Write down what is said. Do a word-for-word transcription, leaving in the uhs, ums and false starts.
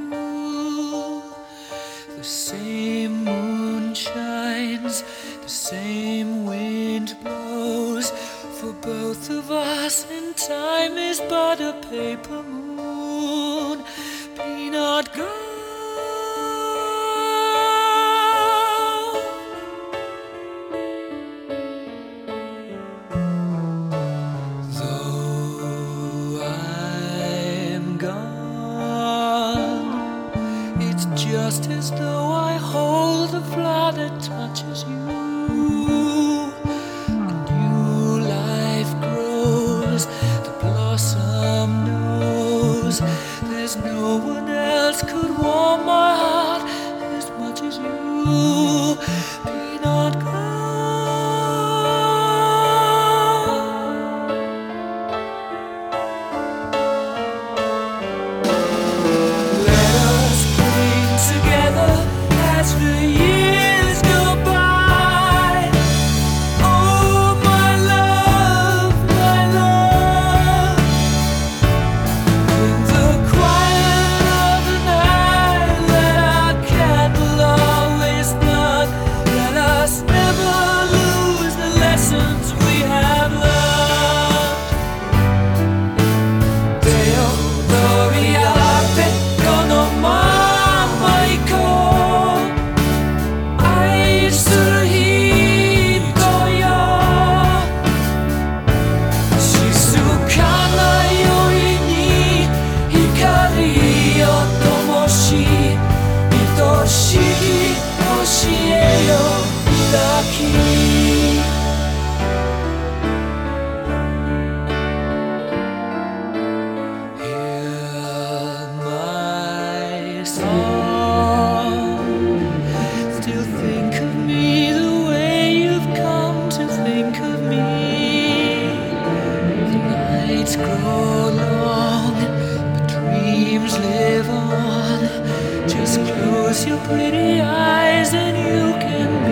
The same moon shines, the same wind blows for both of us, and time is but a paper moon. Be not gone, though I'm gone. It's just as though I hold the flower that touches you. A new life grows, the blossom knows there's no one else could warm my heart as much as you. Be not gone. Let us cling together as the years go by. Oh, my love, my love. In the quiet of the night, let our candle always burn. Let us never lose the lessons we have learned. Deo gloria con mamaico. Still think of me the way you've come to think of me. The nights grow long, but dreams live on. Just close your pretty eyes and you can